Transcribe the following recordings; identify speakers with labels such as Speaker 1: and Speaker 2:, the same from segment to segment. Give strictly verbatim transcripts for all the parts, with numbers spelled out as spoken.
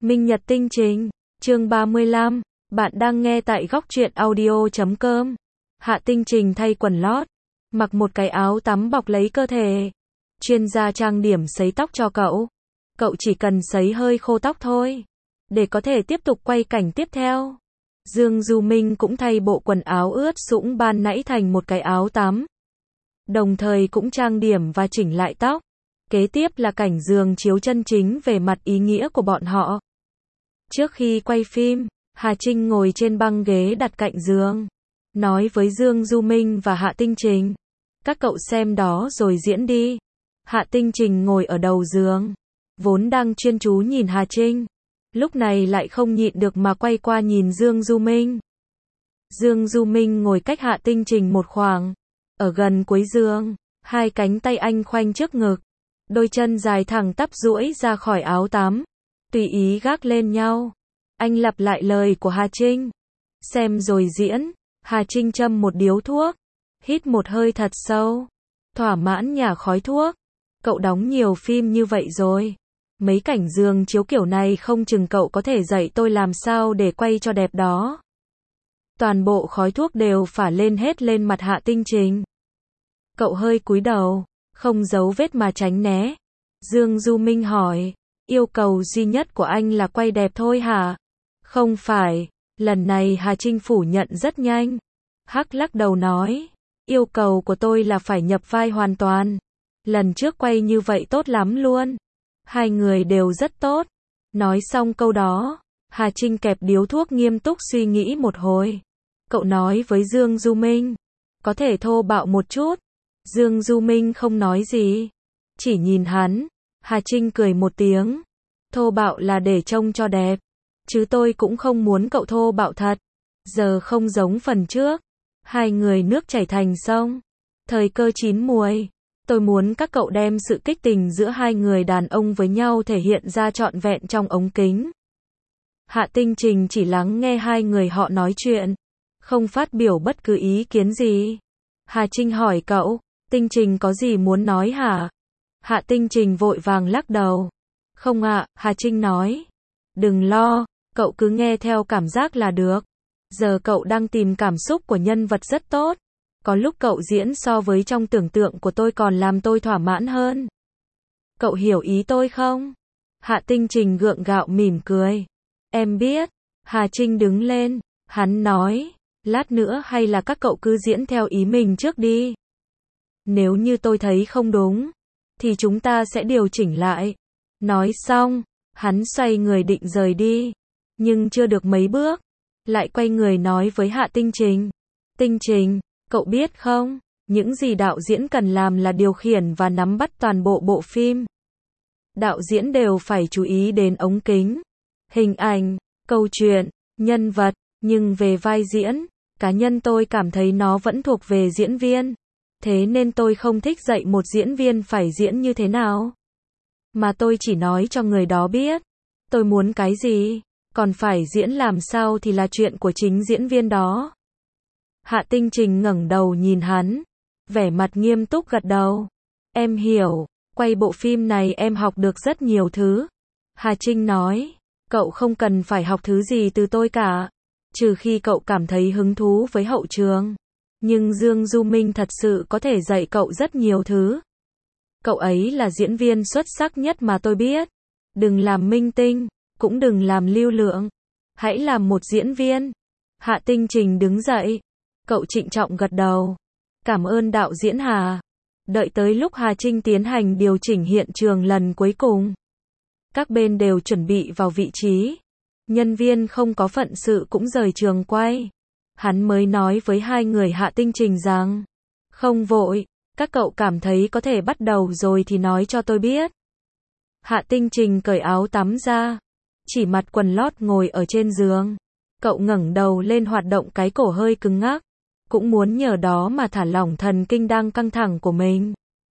Speaker 1: Minh Nhật Tinh Trình, chương ba mươi lăm, bạn đang nghe tại góc truyện audio chấm com. Hạ Tinh Trình thay quần lót, mặc một cái áo tắm bọc lấy cơ thể. Chuyên gia trang điểm sấy tóc cho cậu. Cậu chỉ cần sấy hơi khô tóc thôi, để có thể tiếp tục quay cảnh tiếp theo. Dương Du Minh cũng thay bộ quần áo ướt sũng ban nãy thành một cái áo tắm. Đồng thời cũng trang điểm và chỉnh lại tóc. Kế tiếp là cảnh giường chiếu chân chính về mặt ý nghĩa của bọn họ. Trước khi quay phim, Hà Trinh ngồi trên băng ghế đặt cạnh giường, nói với Dương Du Minh và Hạ Tinh Trình, các cậu xem đó rồi diễn đi. Hạ Tinh Trình ngồi ở đầu giường, vốn đang chuyên chú nhìn Hà Trinh, lúc này lại không nhịn được mà quay qua nhìn Dương Du Minh. Dương Du Minh ngồi cách Hạ Tinh Trình một khoảng, ở gần cuối giường, hai cánh tay anh khoanh trước ngực, đôi chân dài thẳng tắp duỗi ra khỏi áo tắm, tùy ý gác lên nhau. Anh lặp lại lời của Hà Trinh, xem rồi diễn. Hà Trinh châm một điếu thuốc, hít một hơi thật sâu, thỏa mãn nhả khói thuốc. Cậu đóng nhiều phim như vậy rồi, mấy cảnh giường chiếu kiểu này không chừng cậu có thể dạy tôi làm sao để quay cho đẹp đó. Toàn bộ khói thuốc đều phả lên hết lên mặt Hạ Tinh Trình. Cậu hơi cúi đầu, không giấu vết mà tránh né. Dương Du Minh hỏi, yêu cầu duy nhất của anh là quay đẹp thôi hả? Không phải. Lần này Hà Trinh phủ nhận rất nhanh. Hắc lắc đầu nói, yêu cầu của tôi là phải nhập vai hoàn toàn. Lần trước quay như vậy tốt lắm luôn. Hai người đều rất tốt. Nói xong câu đó, Hà Trinh kẹp điếu thuốc nghiêm túc suy nghĩ một hồi. Cậu nói với Dương Du Minh, có thể thô bạo một chút. Dương Du Minh không nói gì, chỉ nhìn hắn. Hà Trinh cười một tiếng, thô bạo là để trông cho đẹp, chứ tôi cũng không muốn cậu thô bạo thật. Giờ không giống phần trước, hai người nước chảy thành sông, thời cơ chín muồi. Tôi muốn các cậu đem sự kích tình giữa hai người đàn ông với nhau thể hiện ra trọn vẹn trong ống kính. Hạ Tinh Trình chỉ lắng nghe hai người họ nói chuyện, không phát biểu bất cứ ý kiến gì. Hà Trinh hỏi cậu, Tinh Trình có gì muốn nói hả? Hạ Tinh Trình vội vàng lắc đầu. Không ạ, Hà Trinh nói. Đừng lo, cậu cứ nghe theo cảm giác là được. Giờ cậu đang tìm cảm xúc của nhân vật rất tốt. Có lúc cậu diễn so với trong tưởng tượng của tôi còn làm tôi thỏa mãn hơn. Cậu hiểu ý tôi không? Hạ Tinh Trình gượng gạo mỉm cười. Em biết. Hà Trinh đứng lên, hắn nói, lát nữa hay là các cậu cứ diễn theo ý mình trước đi. Nếu như tôi thấy không đúng, thì chúng ta sẽ điều chỉnh lại. Nói xong, hắn xoay người định rời đi, nhưng chưa được mấy bước, lại quay người nói với Hạ Tinh Trình. Tinh Trình, cậu biết không, những gì đạo diễn cần làm là điều khiển và nắm bắt toàn bộ bộ phim. Đạo diễn đều phải chú ý đến ống kính, hình ảnh, câu chuyện, nhân vật, nhưng về vai diễn, cá nhân tôi cảm thấy nó vẫn thuộc về diễn viên. Thế nên tôi không thích dạy một diễn viên phải diễn như thế nào, mà tôi chỉ nói cho người đó biết tôi muốn cái gì, còn phải diễn làm sao thì là chuyện của chính diễn viên đó. Hạ Tinh Trình ngẩng đầu nhìn hắn, vẻ mặt nghiêm túc gật đầu. Em hiểu, quay bộ phim này em học được rất nhiều thứ. Hà Trinh nói, cậu không cần phải học thứ gì từ tôi cả, trừ khi cậu cảm thấy hứng thú với hậu trường. Nhưng Dương Du Minh thật sự có thể dạy cậu rất nhiều thứ. Cậu ấy là diễn viên xuất sắc nhất mà tôi biết. Đừng làm minh tinh, cũng đừng làm lưu lượng. Hãy làm một diễn viên. Hạ Tinh Trình đứng dậy. Cậu trịnh trọng gật đầu. Cảm ơn đạo diễn Hà. Đợi tới lúc Hà Trinh tiến hành điều chỉnh hiện trường lần cuối cùng, các bên đều chuẩn bị vào vị trí. Nhân viên không có phận sự cũng rời trường quay. Hắn mới nói với hai người Hạ Tinh Trình rằng, không vội, các cậu cảm thấy có thể bắt đầu rồi thì nói cho tôi biết. Hạ Tinh Trình cởi áo tắm ra, chỉ mặc quần lót ngồi ở trên giường. Cậu ngẩng đầu lên hoạt động cái cổ hơi cứng ngắc, cũng muốn nhờ đó mà thả lỏng thần kinh đang căng thẳng của mình.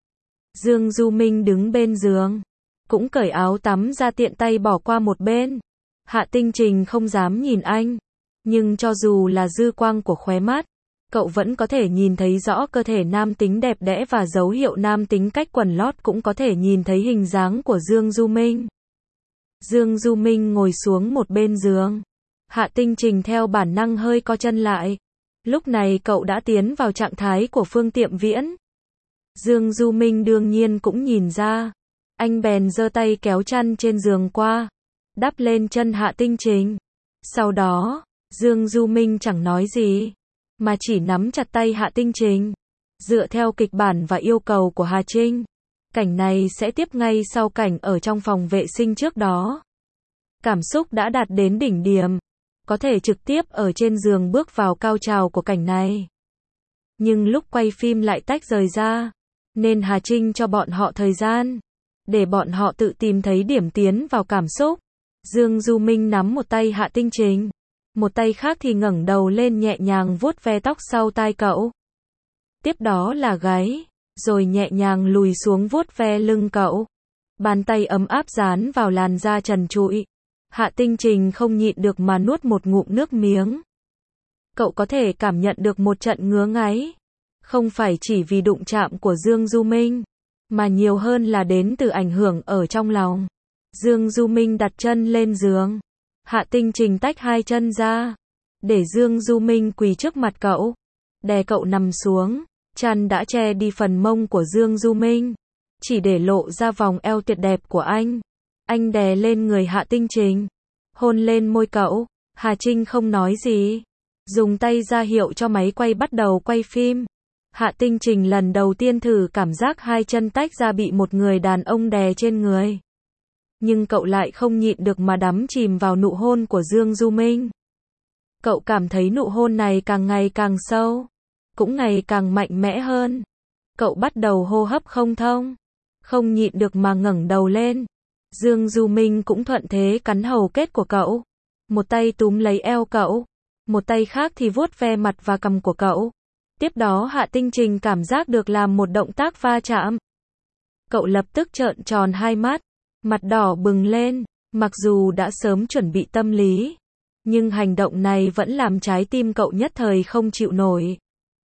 Speaker 1: Dương Du Minh đứng bên giường, cũng cởi áo tắm ra tiện tay bỏ qua một bên. Hạ Tinh Trình không dám nhìn anh, nhưng cho dù là dư quang của khóe mắt, cậu vẫn có thể nhìn thấy rõ cơ thể nam tính đẹp đẽ và dấu hiệu nam tính cách quần lót cũng có thể nhìn thấy hình dáng của Dương Du Minh. Dương Du Minh ngồi xuống một bên giường. Hạ Tinh Trình theo bản năng hơi co chân lại. Lúc này cậu đã tiến vào trạng thái của Phương Tiệm Viễn. Dương Du Minh đương nhiên cũng nhìn ra. Anh bèn giơ tay kéo chăn trên giường qua, đắp lên chân Hạ Tinh Trình. Sau đó, Dương Du Minh chẳng nói gì, mà chỉ nắm chặt tay Hạ Tinh Trình. Dựa theo kịch bản và yêu cầu của Hà Trinh, cảnh này sẽ tiếp ngay sau cảnh ở trong phòng vệ sinh trước đó. Cảm xúc đã đạt đến đỉnh điểm, có thể trực tiếp ở trên giường bước vào cao trào của cảnh này. Nhưng lúc quay phim lại tách rời ra, nên Hà Trinh cho bọn họ thời gian, để bọn họ tự tìm thấy điểm tiến vào cảm xúc. Dương Du Minh nắm một tay Hạ Tinh Trình, một tay khác thì ngẩng đầu lên nhẹ nhàng vuốt ve tóc sau tai cậu. Tiếp đó là gáy, rồi nhẹ nhàng lùi xuống vuốt ve lưng cậu. Bàn tay ấm áp dán vào làn da trần trụi. Hạ Tinh Trình không nhịn được mà nuốt một ngụm nước miếng. Cậu có thể cảm nhận được một trận ngứa ngáy, không phải chỉ vì đụng chạm của Dương Du Minh, mà nhiều hơn là đến từ ảnh hưởng ở trong lòng. Dương Du Minh đặt chân lên giường. Hạ Tinh Trình tách hai chân ra, để Dương Du Minh quỳ trước mặt cậu, đè cậu nằm xuống. Chăn đã che đi phần mông của Dương Du Minh, chỉ để lộ ra vòng eo tuyệt đẹp của anh. Anh đè lên người Hạ Tinh Trình, hôn lên môi cậu. Hà Trinh không nói gì, dùng tay ra hiệu cho máy quay bắt đầu quay phim. Hạ Tinh Trình lần đầu tiên thử cảm giác hai chân tách ra bị một người đàn ông đè trên người. Nhưng cậu lại không nhịn được mà đắm chìm vào nụ hôn của Dương Du Minh. Cậu cảm thấy nụ hôn này càng ngày càng sâu, cũng ngày càng mạnh mẽ hơn. Cậu bắt đầu hô hấp không thông, không nhịn được mà ngẩng đầu lên. Dương Du Minh cũng thuận thế cắn hầu kết của cậu. Một tay túm lấy eo cậu, một tay khác thì vuốt ve mặt và cằm của cậu. Tiếp đó Hạ Tinh Trình cảm giác được làm một động tác va chạm. Cậu lập tức trợn tròn hai mắt, mặt đỏ bừng lên. Mặc dù đã sớm chuẩn bị tâm lý, nhưng hành động này vẫn làm trái tim cậu nhất thời không chịu nổi.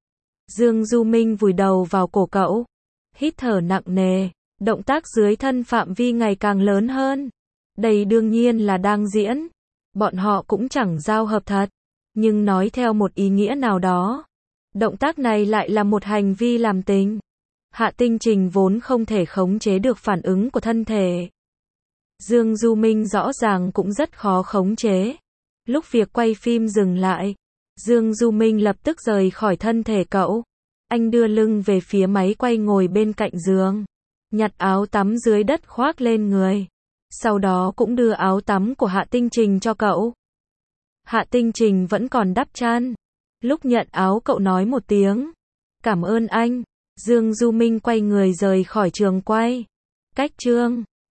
Speaker 1: Dương Du Minh vùi đầu vào cổ cậu, hít thở nặng nề, động tác dưới thân phạm vi ngày càng lớn hơn. Đây đương nhiên là đang diễn, bọn họ cũng chẳng giao hợp thật, nhưng nói theo một ý nghĩa nào đó, động tác này lại là một hành vi làm tình. Hạ Tinh Trình vốn không thể khống chế được phản ứng của thân thể. Dương Du Minh rõ ràng cũng rất khó khống chế. Lúc việc quay phim dừng lại, Dương Du Minh lập tức rời khỏi thân thể cậu. Anh đưa lưng về phía máy quay ngồi bên cạnh giường, nhặt áo tắm dưới đất khoác lên người. Sau đó cũng đưa áo tắm của Hạ Tinh Trình cho cậu. Hạ Tinh Trình vẫn còn đắp chăn. Lúc nhận áo cậu nói một tiếng, cảm ơn anh. Dương Du Minh quay người rời khỏi trường quay. Cách chương